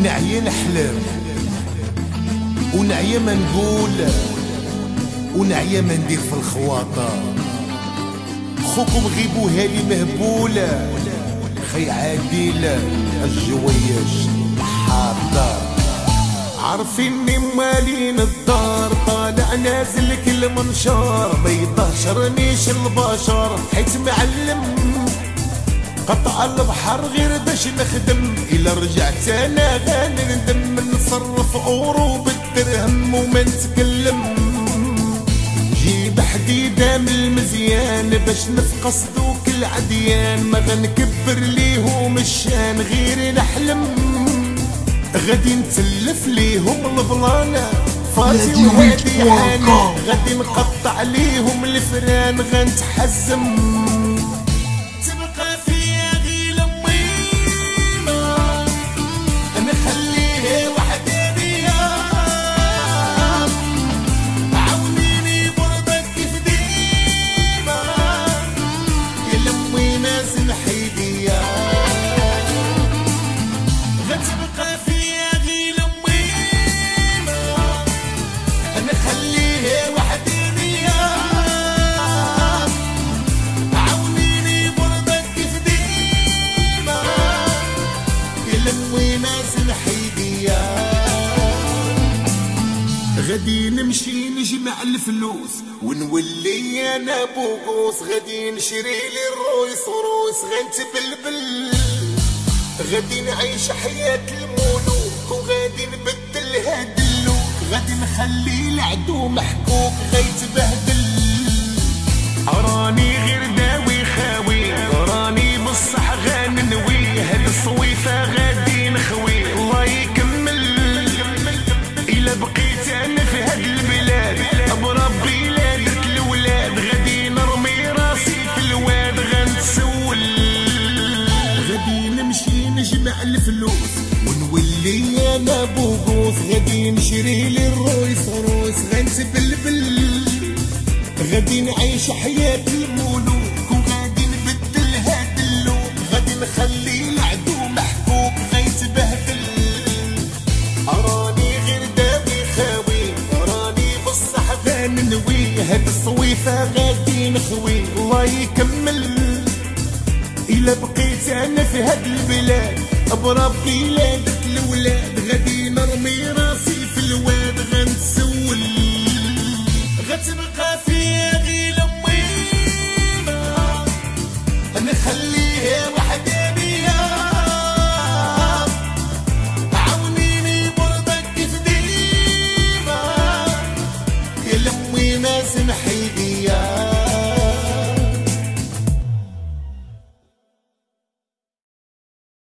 نعيا نحلم ونعيا ما نقول ونعيا ما ندير في الخواطر. خوكم غيبوها لي مهبولة خي عادلة الجويش حاضر. عارفيني مالين الدار طالع نازل كل منشار ما يطهشرنيش البشر حيت معلم قطع البحر غير باش نخدم. إلا رجعت انا غادي ندم نصرف اورو بالدرهم وما نتكلم. جيب حديدة من المزيان باش نفقص دوك العديان ما غنكبر ليهم الشان غير نحلم. غادي نتلف ليهم البلانة فاتي وهادي حاني غادي نقطع ليهم الفران غنتحزم. تبقى فيا غير لميمة انا خليها وحدانية عاونيني برضك كيف ديما يا لمي ناس الحيدية. غتبقى فيا غير لميمة انا خليها وحدانية عاونيني برضك كيف ديما يا لمي ناس الحيدية. غادي نمشي نجمع الفلوس ونولي انا بوغوس غادي نشري لي الرويس رويس غنتبلبل. غادي نعيش حياة الملوك وغادي نبدل هاد اللوك غادي نخلي العدو محكوك غيتبهدل. راني غير داوي خاوي راني بصح غننوي هاد الصويفة غادي نخوي الله يكمل. إلا بقيت أنا في هاد البلاد بربي لا درت الولاد غادي نرمي راسي في الواد غنتسول. غادي نمشي نجمع الفلوس ونولي انا بوغوس غادي نشري لي الرويس رويس غنتبلبل. غادي نعيش حياة الملوك وغادي نبدل هاد اللوك غادي نخلي العدو محكوك غيتبهدل. راني غير داوي خاوي راني بصح غننوي هاد الصويفة غادي نخوي الله يكمل. إلا بقيت أنا في هاد البلاد بربي لا درت الولاد غادي نرمي راسي في الواد غنتسول. غتبقى في